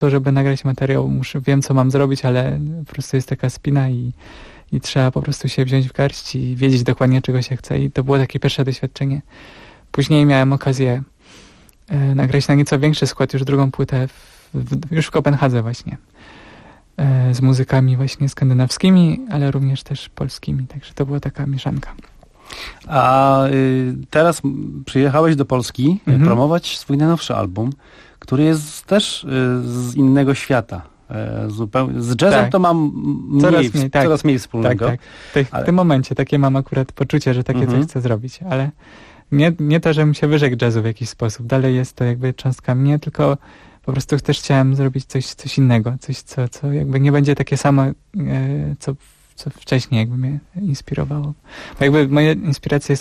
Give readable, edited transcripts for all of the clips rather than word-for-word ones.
to, żeby nagrać materiał, wiem, co mam zrobić, ale po prostu jest taka spina i trzeba po prostu się wziąć w garść i wiedzieć dokładnie, czego się chce. I to było takie pierwsze doświadczenie. Później miałem okazję nagrać na nieco większy skład, już drugą płytę, już w Kopenhadze właśnie. Z muzykami właśnie skandynawskimi, ale również też polskimi. Także to była taka mieszanka. A teraz przyjechałeś do Polski promować swój najnowszy album, który jest też z innego świata. Z jazzem to mam coraz mniej wspólnego. Tak. W tym momencie takie mam akurat poczucie, że takie coś chcę zrobić, ale nie to, żebym się wyrzekł jazzu w jakiś sposób. Dalej jest to jakby cząstka mnie, tylko po prostu też chciałem zrobić coś innego, coś, co jakby nie będzie takie samo, co wcześniej jakby mnie inspirowało. Bo jakby moje inspiracje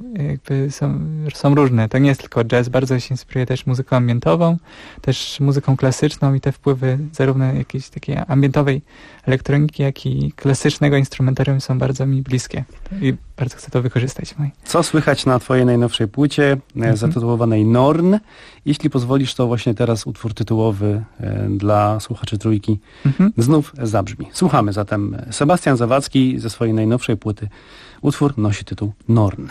są różne. To nie jest tylko jazz, bardzo się inspiruję też muzyką ambientową, też muzyką klasyczną i te wpływy zarówno jakiejś takiej ambientowej elektroniki, jak i klasycznego instrumentarium są bardzo mi bliskie i bardzo chcę to wykorzystać. Co słychać na twojej najnowszej płycie zatytułowanej Norn? Jeśli pozwolisz, to właśnie teraz utwór tytułowy dla słuchaczy Trójki znów zabrzmi. Słuchamy zatem. Sebastian Zawadzki ze swojej najnowszej płyty. Utwór nosi tytuł Norn.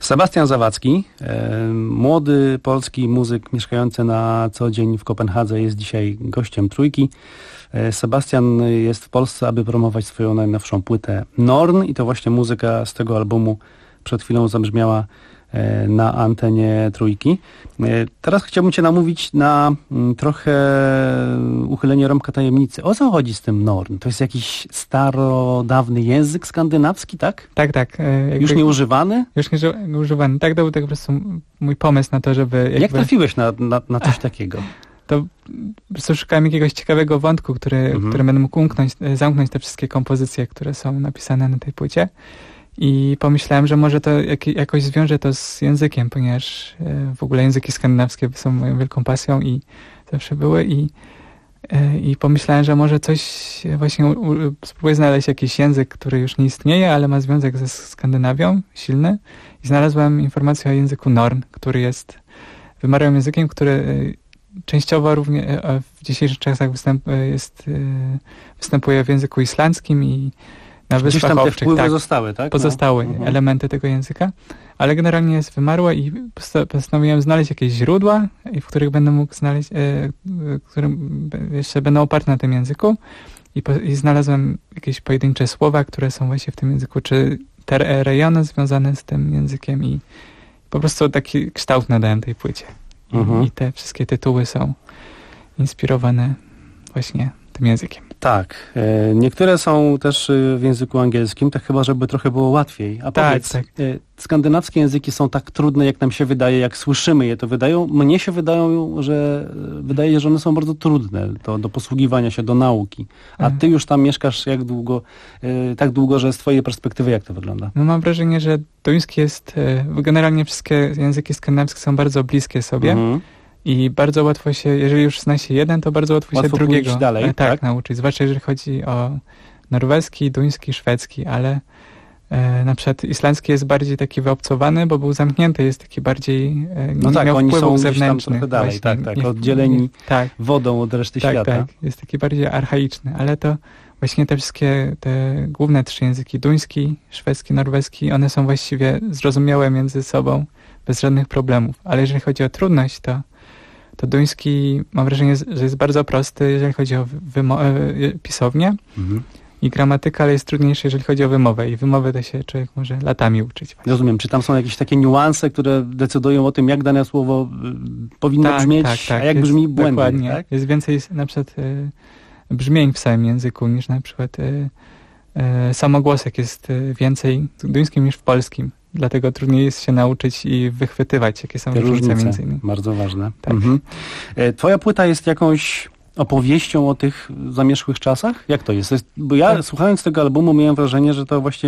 Sebastian Zawadzki, młody polski muzyk mieszkający na co dzień w Kopenhadze, jest dzisiaj gościem Trójki. Sebastian jest w Polsce, aby promować swoją najnowszą płytę Norn i to właśnie muzyka z tego albumu przed chwilą zabrzmiała na antenie Trójki. Teraz chciałbym cię namówić na trochę uchylenie rąbka tajemnicy. O co chodzi z tym Norn? To jest jakiś starodawny język skandynawski, tak? Tak. Już nieużywany? Już nieużywany. Tak, to był tak po prostu mój pomysł na to, żeby... Jak trafiłeś na coś takiego? To po prostu szukałem jakiegoś ciekawego wątku, który będę mógł zamknąć te wszystkie kompozycje, które są napisane na tej płycie. I pomyślałem, że może to jakoś zwiąże to z językiem, ponieważ w ogóle języki skandynawskie są moją wielką pasją i zawsze były. I pomyślałem, że może coś właśnie spróbuję znaleźć jakiś język, który już nie istnieje, ale ma związek ze Skandynawią, silny. I znalazłem informację o języku Norn, który jest wymarłym językiem, który częściowo również w dzisiejszych czasach występuje w języku islandzkim i na Wyspach tam te Owczych. wpływy zostały, tak? Pozostały elementy tego języka, ale generalnie jest wymarłe i postanowiłem znaleźć jakieś źródła, w których będę mógł znaleźć, które jeszcze będą oparte na tym języku i znalazłem jakieś pojedyncze słowa, które są właśnie w tym języku, czy te rejony związane z tym językiem i po prostu taki kształt nadałem tej płycie. I te wszystkie tytuły są inspirowane właśnie tym językiem. Tak. Niektóre są też w języku angielskim, tak chyba, żeby trochę było łatwiej. A powiedz, skandynawskie języki są tak trudne, jak nam się wydaje, jak słyszymy je, to mnie się wydaje, że one są bardzo trudne do posługiwania się, do nauki. A ty już tam mieszkasz tak długo, że z twojej perspektywy jak to wygląda? No mam wrażenie, że duński jest, generalnie wszystkie języki skandynawskie są bardzo bliskie sobie. I bardzo łatwo się, jeżeli już zna się jeden, to bardzo łatwo się drugiego dalej, tak? nauczyć. Zwłaszcza jeżeli chodzi o norweski, duński, szwedzki, ale na przykład islandzki jest bardziej taki wyobcowany, bo był zamknięty, jest taki bardziej nie miał oni wpływów są zewnętrznych. Trochę dalej, oddzieleni wodą od reszty świata. Tak, jest taki bardziej archaiczny, ale to właśnie te wszystkie, te główne trzy języki, duński, szwedzki, norweski, one są właściwie zrozumiałe między sobą bez żadnych problemów. Ale jeżeli chodzi o trudność, to duński mam wrażenie, że jest bardzo prosty, jeżeli chodzi o pisownię i gramatyka, ale jest trudniejszy, jeżeli chodzi o wymowę. I wymowę to się człowiek może latami uczyć. Właśnie. Rozumiem. Czy tam są jakieś takie niuanse, które decydują o tym, jak dane słowo powinno brzmieć, a jak brzmi błędnie? Dokładnie. Tak? Jest więcej na przykład brzmień w samym języku niż na przykład samogłosek jest więcej w duńskim niż w polskim. Dlatego trudniej jest się nauczyć i wychwytywać, jakie są różnice między innymi. Bardzo ważne. Tak. Twoja płyta jest jakąś opowieścią o tych zamierzchłych czasach? Jak to jest? Bo ja słuchając tego albumu miałem wrażenie, że to właśnie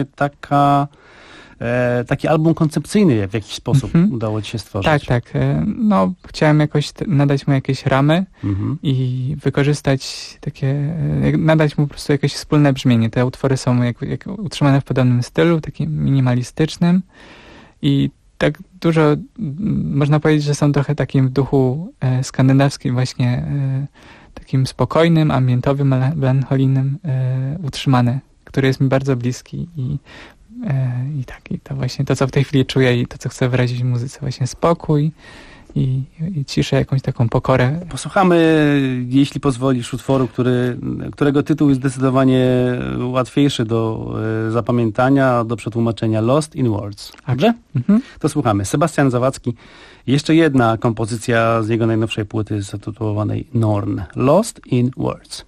taki album koncepcyjny w jakiś sposób udało ci się stworzyć. Tak. No, chciałem jakoś nadać mu jakieś ramy i wykorzystać nadać mu po prostu jakieś wspólne brzmienie. Te utwory są jak utrzymane w podobnym stylu, takim minimalistycznym i tak dużo, można powiedzieć, że są trochę takim w duchu skandynawskim właśnie takim spokojnym, ambientowym, melancholijnym utrzymane, który jest mi bardzo bliski i to właśnie to, co w tej chwili czuję i to, co chcę wyrazić w muzyce, właśnie spokój i ciszę, jakąś taką pokorę. Posłuchamy, jeśli pozwolisz, utworu, którego tytuł jest zdecydowanie łatwiejszy do zapamiętania, do przetłumaczenia, Lost in Words. Dobrze? To słuchamy. Sebastian Zawadzki. Jeszcze jedna kompozycja z jego najnowszej płyty zatytułowanej Norn. Lost in Words.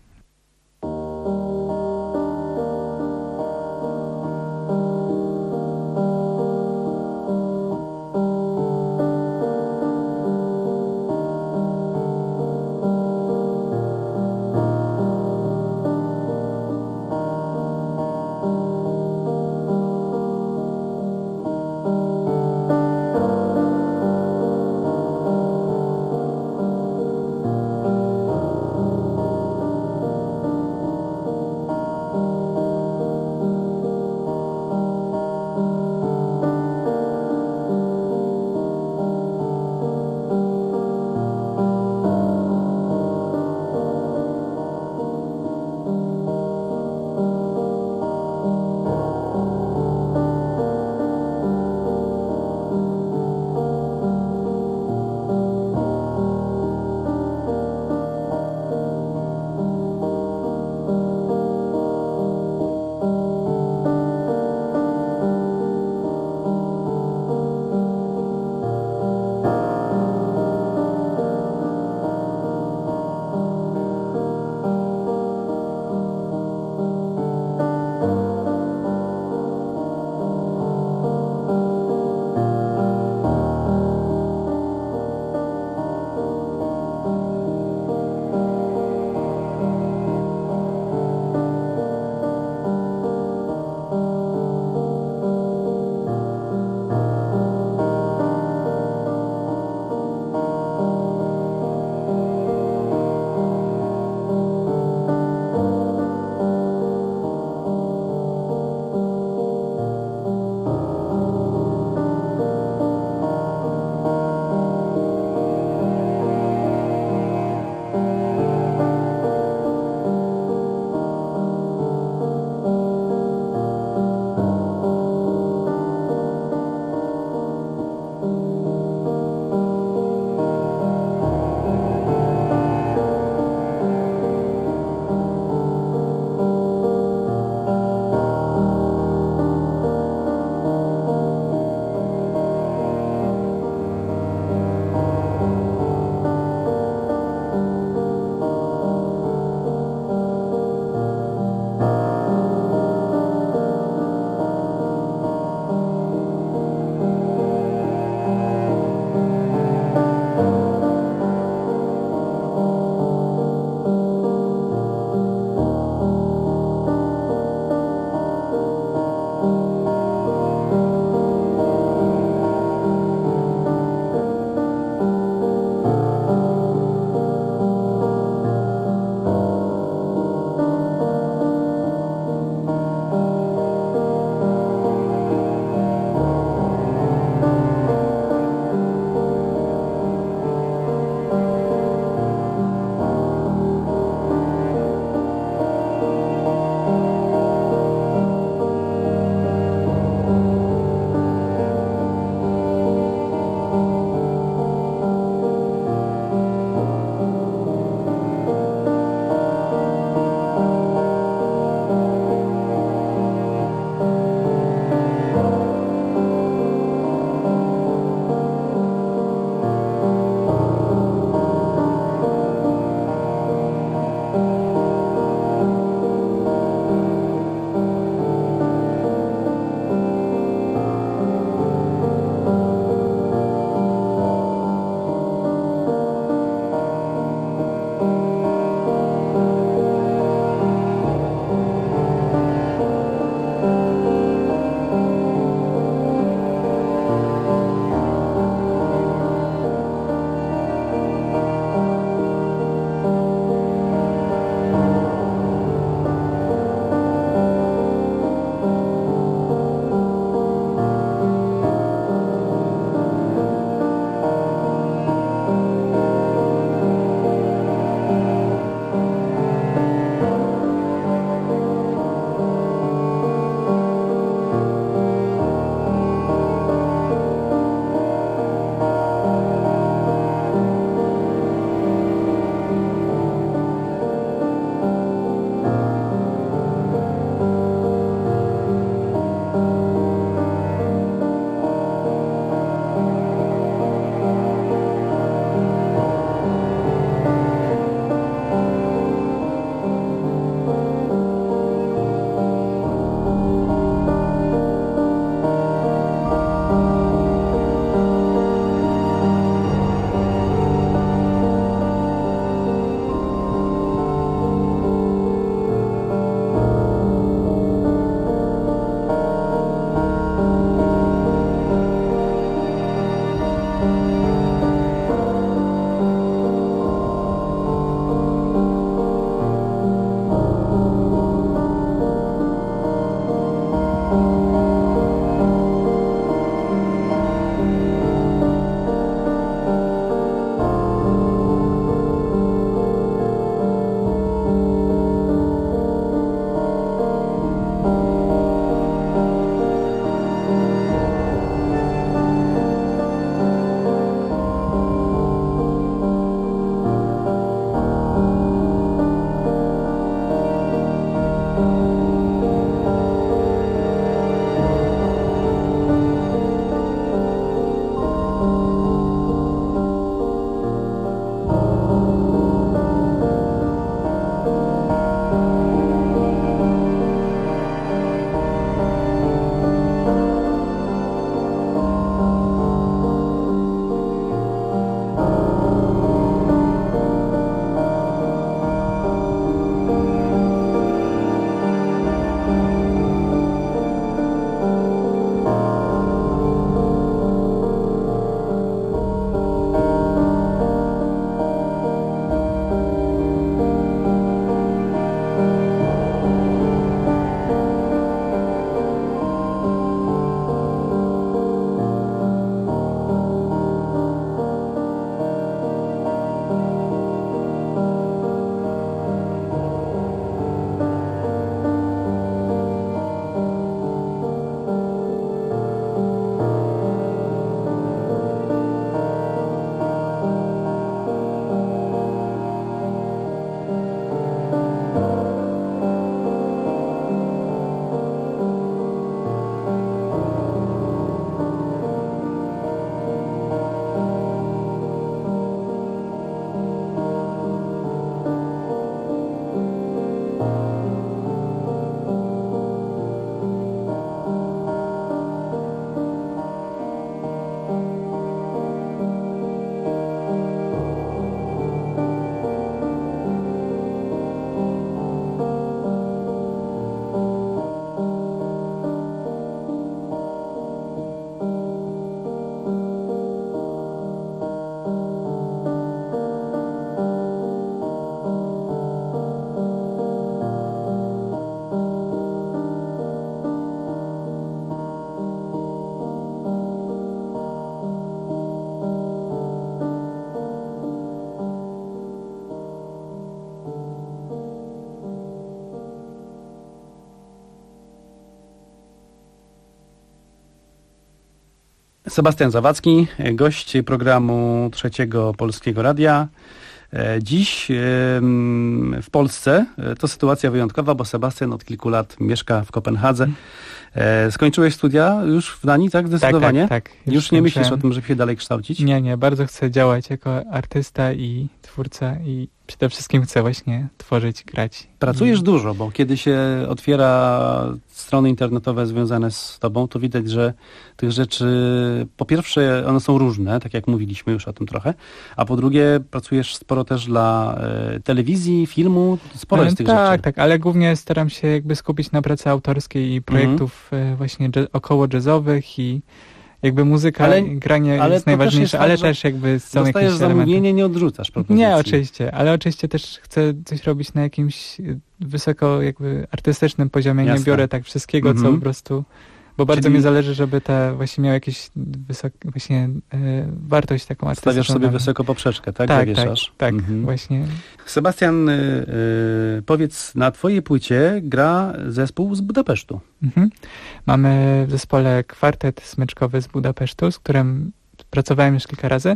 Sebastian Zawadzki, gość programu Trzeciego Polskiego Radia. Dziś w Polsce to sytuacja wyjątkowa, bo Sebastian od kilku lat mieszka w Kopenhadze. Skończyłeś studia już w Danii, tak? Zdecydowanie? Tak. Już nie myślisz o tym, żeby się dalej kształcić? Nie. Bardzo chcę działać jako artysta i twórca i przede wszystkim chcę właśnie tworzyć, grać. Pracujesz dużo, bo kiedy się otwiera strony internetowe związane z tobą, to widać, że tych rzeczy, po pierwsze one są różne, tak jak mówiliśmy już o tym trochę, a po drugie pracujesz sporo też dla telewizji, filmu, sporo jest tych rzeczy. Tak, ale głównie staram się jakby skupić na pracy autorskiej i projektów właśnie około jazzowych i jakby muzyka, granie jest najważniejsze, ale też jakby są jakieś elementy. Zamówienie, nie odrzucasz propozycji. Nie, oczywiście, ale oczywiście też chcę coś robić na jakimś wysoko jakby artystycznym poziomie. Jasne. Nie biorę tak wszystkiego, co po prostu, bo bardzo mi zależy, żeby ta właśnie miała jakieś właśnie wartość taką artystyczną. Stawiasz sobie wysoko poprzeczkę, tak? Zawieszasz. Tak, właśnie. Sebastian, powiedz, na twojej płycie gra zespół z Budapesztu. Mamy w zespole kwartet smyczkowy z Budapesztu, z którym pracowałem już kilka razy.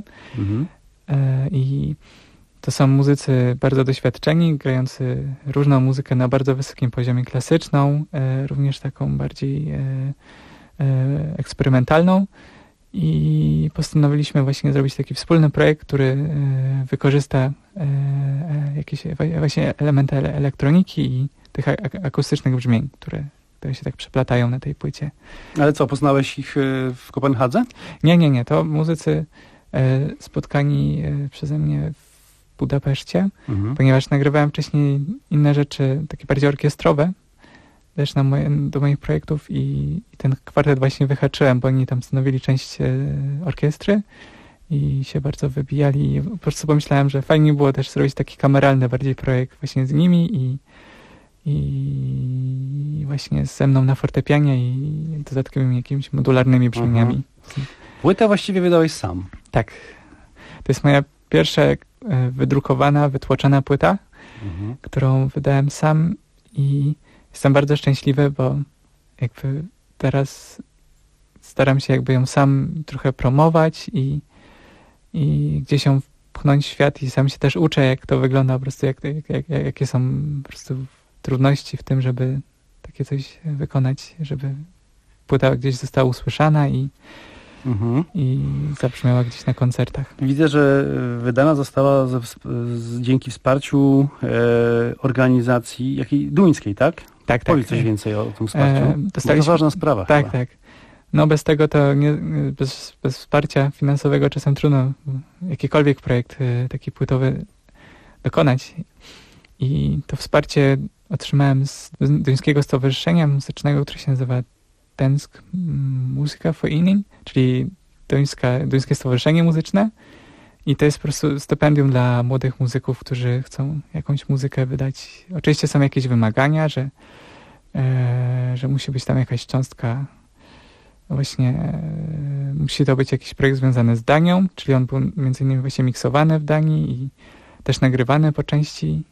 I to są muzycy bardzo doświadczeni, grający różną muzykę na bardzo wysokim poziomie, klasyczną, również taką bardziej eksperymentalną. I postanowiliśmy właśnie zrobić taki wspólny projekt, który wykorzysta jakieś właśnie elementy elektroniki i tych akustycznych brzmień, które się tak przeplatają na tej płycie. Ale co, poznałeś ich w Kopenhadze? Nie. To muzycy spotkani przeze mnie w Budapeszcie, ponieważ nagrywałem wcześniej inne rzeczy, takie bardziej orkiestrowe, też do moich projektów i ten kwartet właśnie wyhaczyłem, bo oni tam stanowili część orkiestry i się bardzo wybijali. I po prostu pomyślałem, że fajnie było też zrobić taki kameralny bardziej projekt właśnie z nimi i właśnie ze mną na fortepianie i dodatkowymi jakimiś modularnymi brzmieniami. Płytę właściwie wydałeś sam. Tak. To jest moja pierwsza wydrukowana, wytłoczona płyta, którą wydałem sam i jestem bardzo szczęśliwy, bo jakby teraz staram się jakby ją sam trochę promować i gdzieś ją pchnąć w świat i sam się też uczę, jak to wygląda, po prostu jakie są po prostu trudności w tym, żeby takie coś wykonać, żeby płyta gdzieś została usłyszana i zabrzmiała gdzieś na koncertach. Widzę, że wydana została dzięki wsparciu organizacji jakiej duńskiej, tak? Tak. Powiedz coś więcej o tym wsparciu. To ważna sprawa. Tak. No bez tego to bez wsparcia finansowego czasem trudno jakikolwiek projekt taki płytowy dokonać. I to wsparcie otrzymałem z duńskiego stowarzyszenia muzycznego, które się nazywa Dansk Musikforening, czyli duńskie stowarzyszenie muzyczne. I to jest po prostu stypendium dla młodych muzyków, którzy chcą jakąś muzykę wydać. Oczywiście są jakieś wymagania, że musi być tam jakaś cząstka, właśnie musi to być jakiś projekt związany z Danią, czyli on był między innymi właśnie miksowany w Danii i też nagrywany po części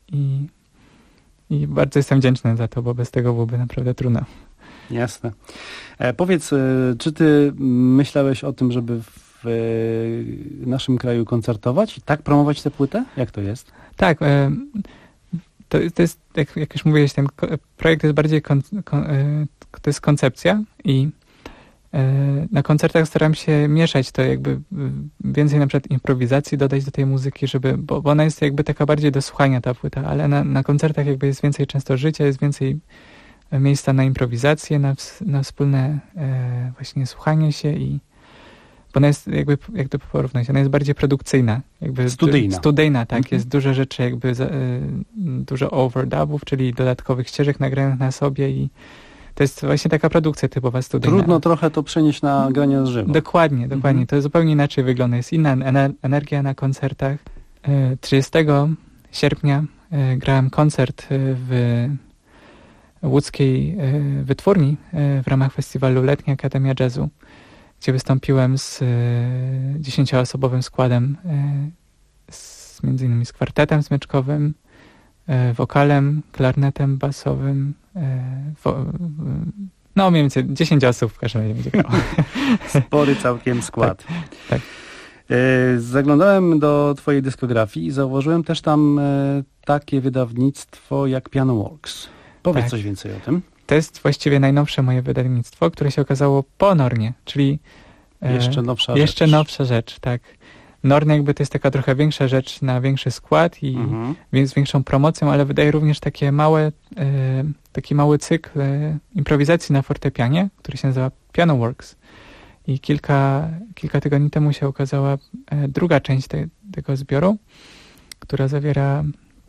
i bardzo jestem wdzięczny za to, bo bez tego byłoby naprawdę trudno. Jasne. Powiedz, czy ty myślałeś o tym, żeby w naszym kraju koncertować i tak promować tę płytę? Jak to jest? Tak. To jest, jak już mówiłeś, ten projekt jest bardziej to jest koncepcja i na koncertach staram się mieszać to, jakby więcej na przykład improwizacji dodać do tej muzyki, bo ona jest jakby taka bardziej do słuchania, ta płyta, ale na koncertach jakby jest więcej często życia, jest więcej miejsca na improwizację, na wspólne właśnie słuchanie się bo ona jest jak to porównać, ona jest bardziej produkcyjna. Jakby studyjna, tak. Jest dużo rzeczy, jakby dużo overdubów, czyli dodatkowych ścieżek nagranych na sobie i to jest właśnie taka produkcja typowa studyjna. Trudno trochę to przenieść na granie na żywo. Dokładnie. To zupełnie inaczej wygląda. Jest inna energia na koncertach. 30 sierpnia grałem koncert w łódzkiej wytwórni w ramach festiwalu Letnia Akademia Jazzu, gdzie wystąpiłem z 10-osobowym składem, między innymi z kwartetem smyczkowym, wokalem, klarnetem basowym, No mniej więcej 10 osób w każdym razie będzie grało. Spory całkiem skład. Tak. Zaglądałem do twojej dyskografii i zauważyłem też tam takie wydawnictwo jak Pianoworks. Powiedz Tak. coś więcej o tym. To jest właściwie najnowsze moje wydawnictwo, które się okazało po Nornie, czyli Jeszcze nowsza rzecz, tak. Norn jakby to jest taka trochę większa rzecz na większy skład i z większą promocją, ale wydaje również taki mały cykl improwizacji na fortepianie, który się nazywa Pianoworks. I kilka tygodni temu się ukazała druga część tego zbioru, która zawiera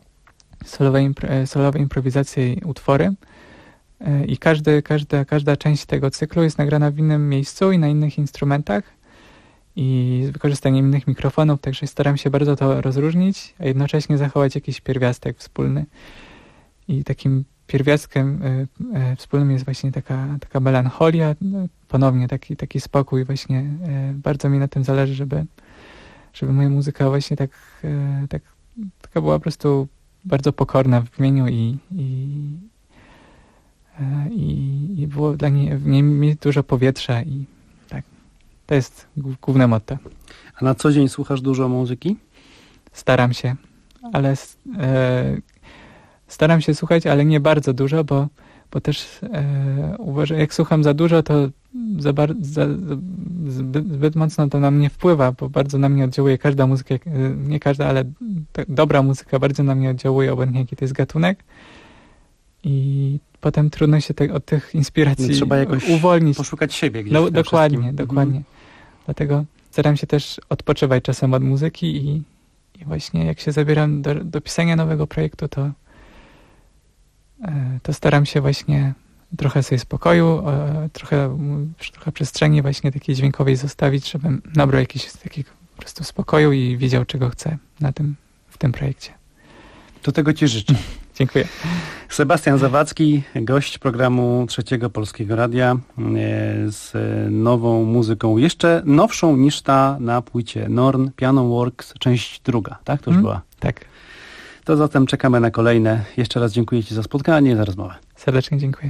solowe improwizacje i utwory. I każda część tego cyklu jest nagrana w innym miejscu i na innych instrumentach i z wykorzystaniem innych mikrofonów, także staram się bardzo to rozróżnić, a jednocześnie zachować jakiś pierwiastek wspólny. I takim pierwiastkiem wspólnym jest właśnie taka melancholia, ponownie taki spokój właśnie. Bardzo mi na tym zależy, żeby moja muzyka właśnie taka była po prostu bardzo pokorna w brzmieniu i było w niej dużo powietrza i tak. To jest główne motto. A na co dzień słuchasz dużo muzyki? Staram się, ale staram się słuchać, ale nie bardzo dużo, bo też uważam, jak słucham za dużo, to zbyt mocno to na mnie wpływa, bo bardzo na mnie oddziałuje każda muzyka, nie każda, ale dobra muzyka bardzo na mnie oddziałuje, obojętnie jaki to jest gatunek. I potem trudno się od tych inspiracji trzeba jakoś uwolnić. Poszukać siebie gdzieś. No, dokładnie. Dlatego staram się też odpoczywać czasem od muzyki i właśnie jak się zabieram do pisania nowego projektu, to staram się właśnie trochę sobie spokoju, trochę przestrzeni właśnie takiej dźwiękowej zostawić, żebym nabrał jakiś takiego po prostu spokoju i wiedział, czego chcę w tym projekcie. Do tego ci życzę. Dziękuję. Sebastian Zawadzki, gość programu Trzeciego Polskiego Radia z nową muzyką, jeszcze nowszą niż ta na płycie Norn, Pianoworks, część druga, tak? To już była? Tak. To zatem czekamy na kolejne. Jeszcze raz dziękuję ci za spotkanie i za rozmowę. Serdecznie dziękuję.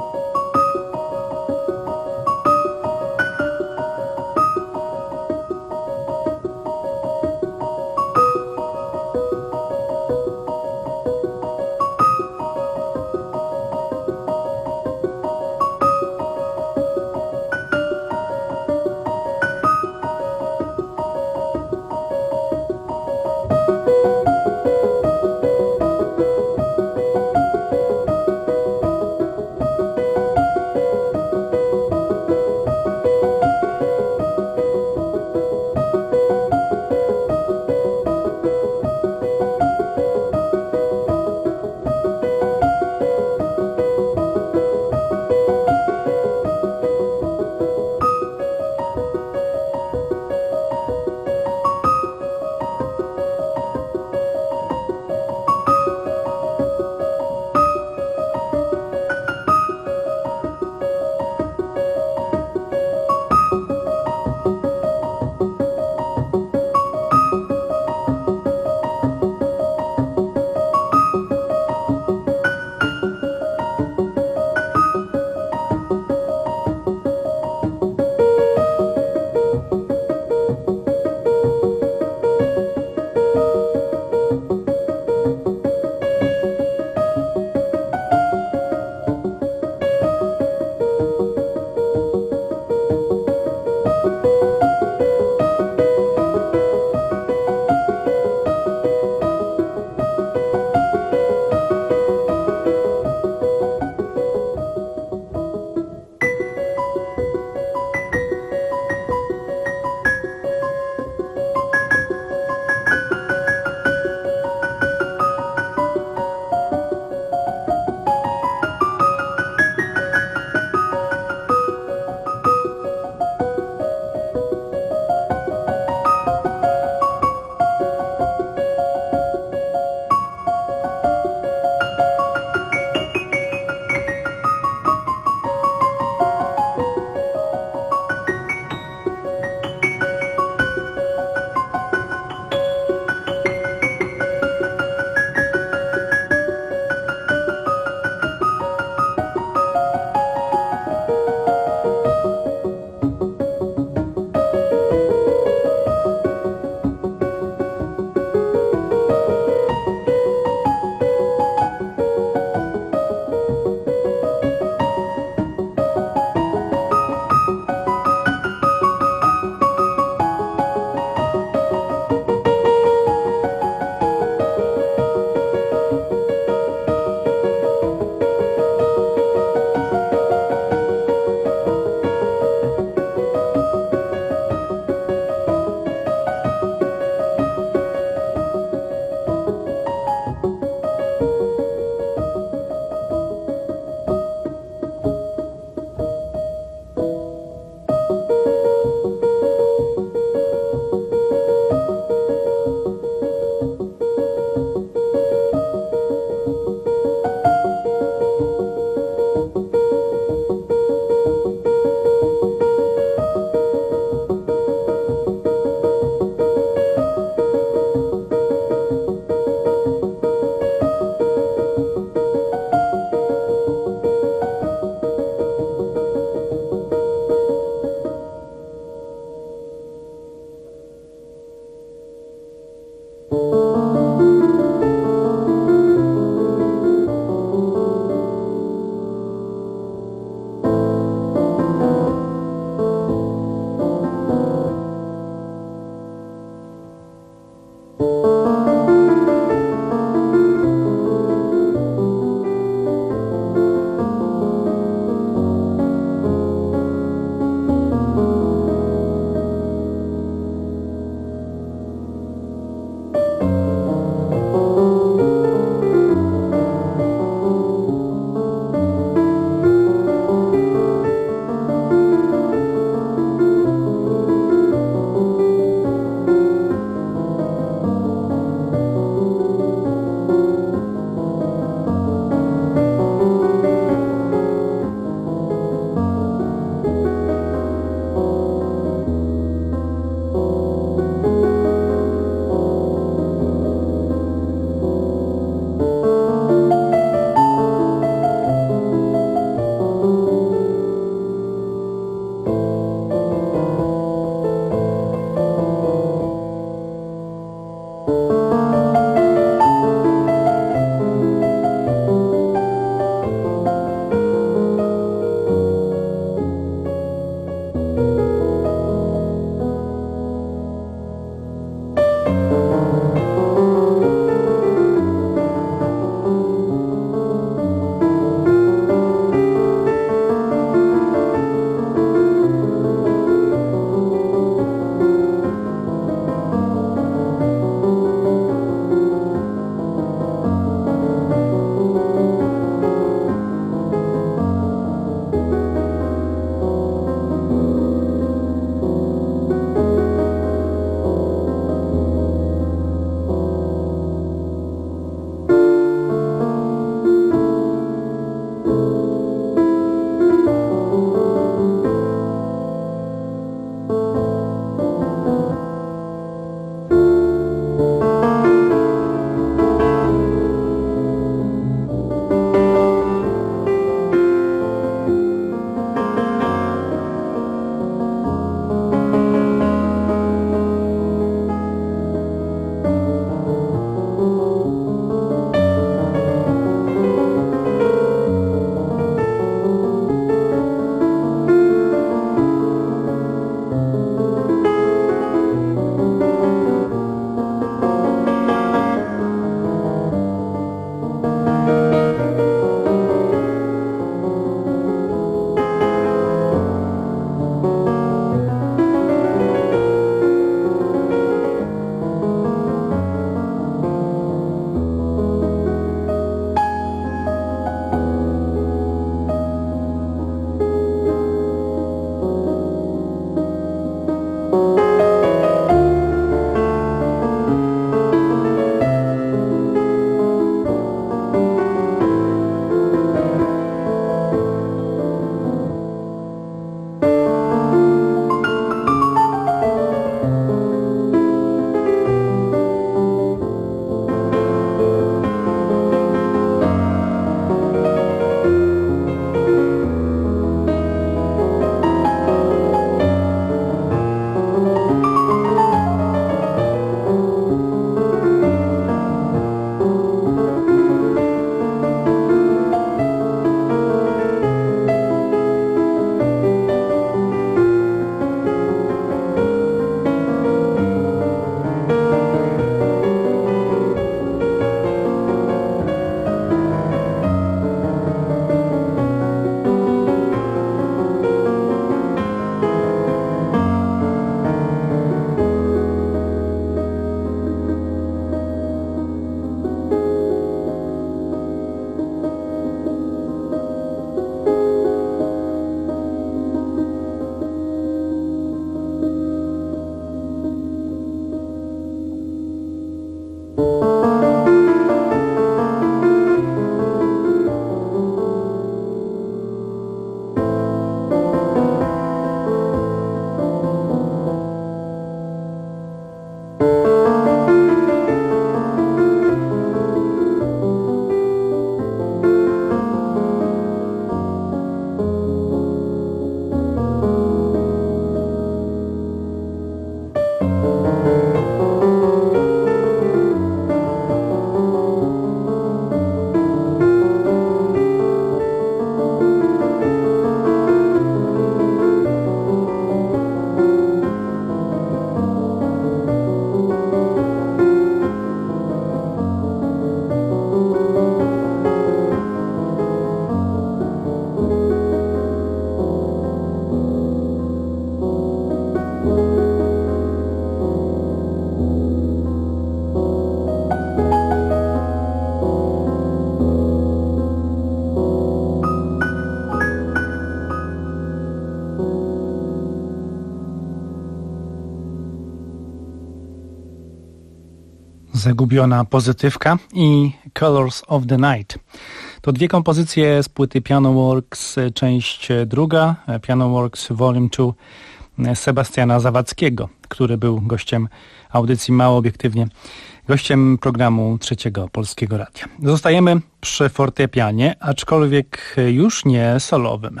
Zagubiona pozytywka i Colors of the Night. To dwie kompozycje z płyty Pianoworks, część druga, Pianoworks Volume 2 Sebastiana Zawadzkiego, który był gościem audycji Mało Obiektywnie, gościem programu Trzeciego Polskiego Radia. Zostajemy przy fortepianie, aczkolwiek już nie solowym.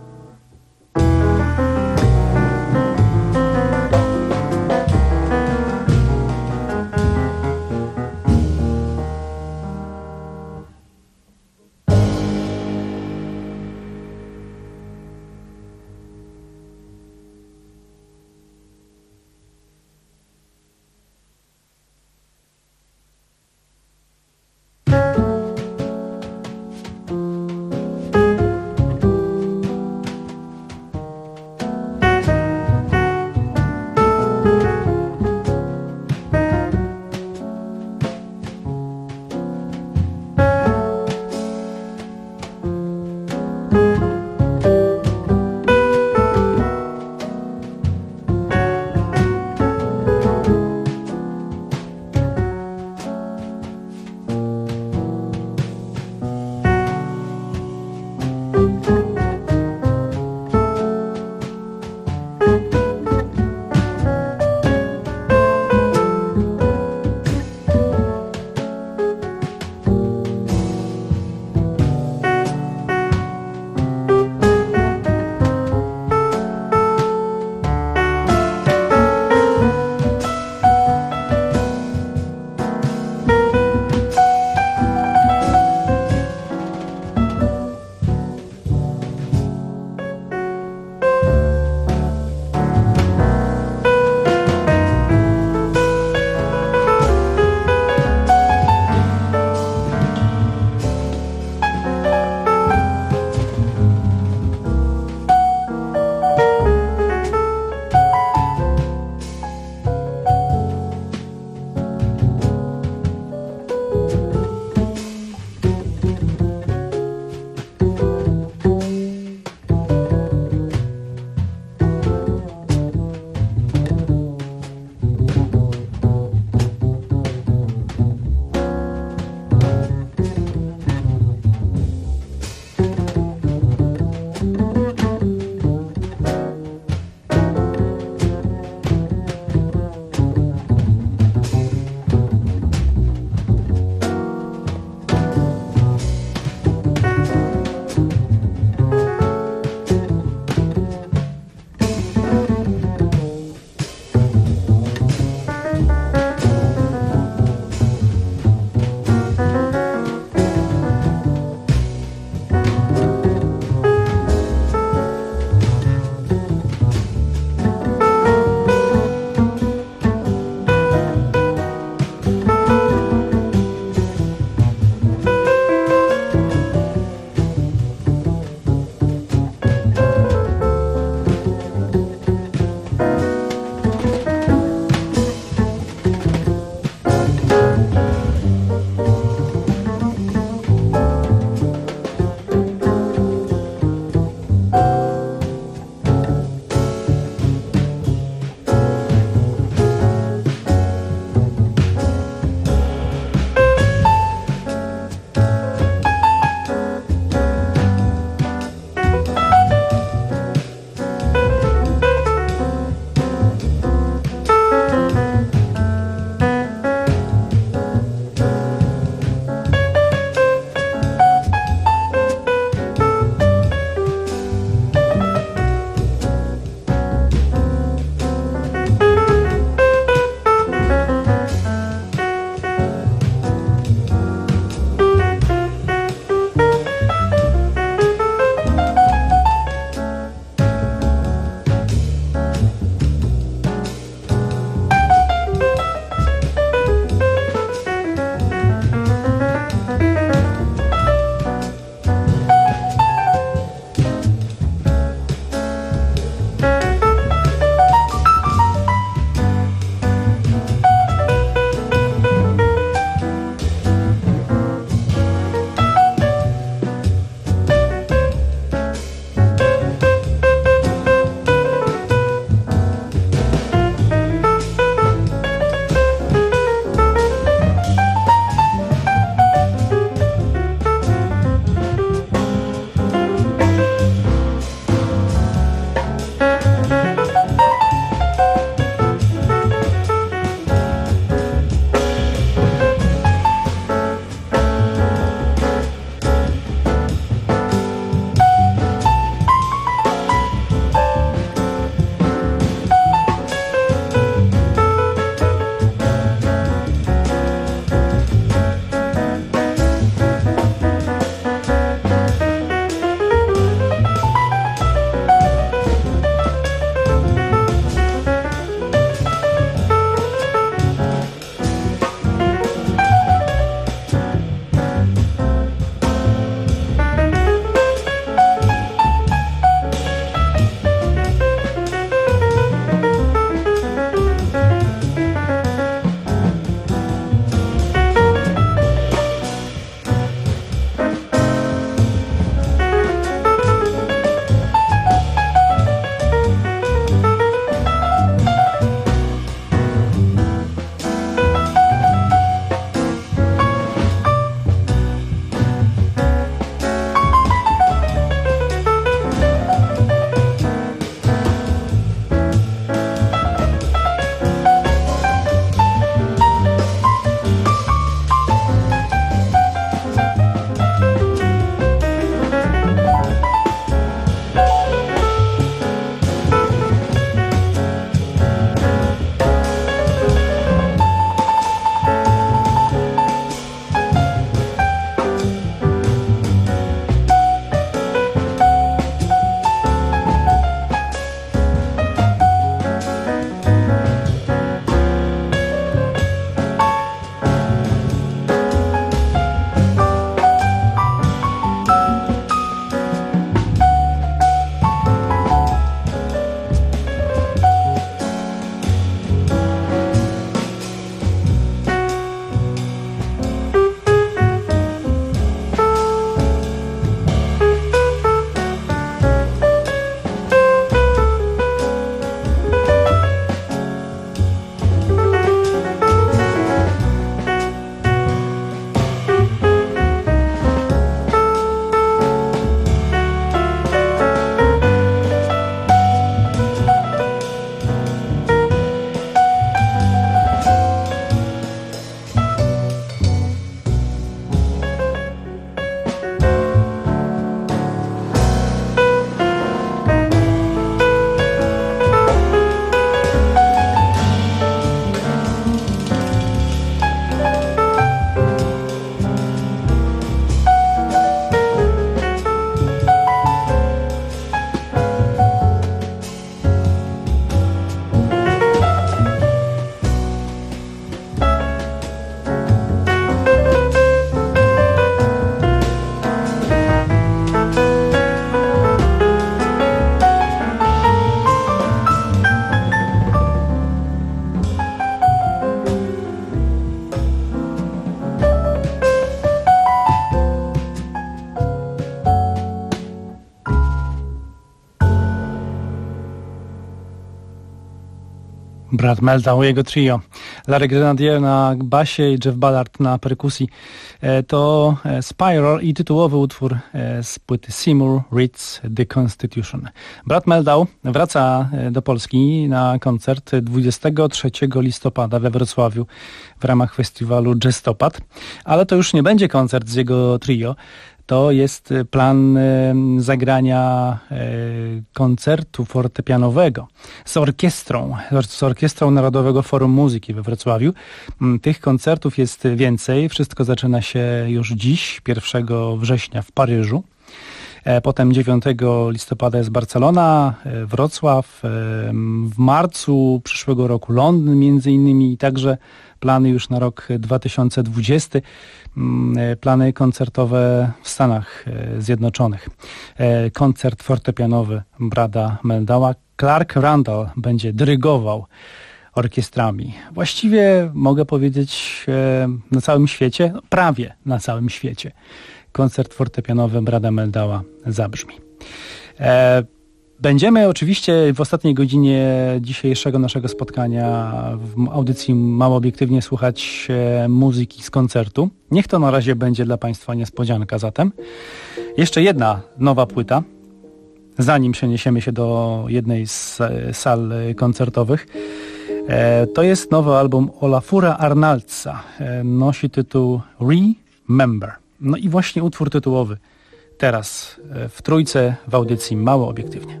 Brad Mehldau, jego trio. Larry Grenadier na basie i Jeff Ballard na perkusji. To Spiral i tytułowy utwór z płyty Seymour Reads The Constitution. Brad Mehldau wraca do Polski na koncert 23 listopada we Wrocławiu w ramach festiwalu Jazztopad, ale to już nie będzie koncert z jego trio. To jest plan zagrania koncertu fortepianowego z orkiestrą Narodowego Forum Muzyki we Wrocławiu. Tych koncertów jest więcej. Wszystko zaczyna się już dziś, 1 września w Paryżu. Potem 9 listopada jest Barcelona, Wrocław, w marcu przyszłego roku Londyn między innymi i także plany już na rok 2020, plany koncertowe w Stanach Zjednoczonych. Koncert fortepianowy Brada Mehldaua. Clark Randall będzie dyrygował orkiestrami. Właściwie mogę powiedzieć na całym świecie, prawie na całym świecie. Koncert fortepianowy Brada Mehldaua zabrzmi. Będziemy oczywiście w ostatniej godzinie dzisiejszego naszego spotkania w audycji Mało Obiektywnie słuchać muzyki z koncertu. Niech to na razie będzie dla Państwa niespodzianka zatem. Jeszcze jedna nowa płyta, zanim przeniesiemy się do jednej z sal koncertowych. To jest nowy album Olafura Arnaldsa. Nosi tytuł Remember. No i właśnie utwór tytułowy teraz w trójce w audycji Mało Obiektywnie.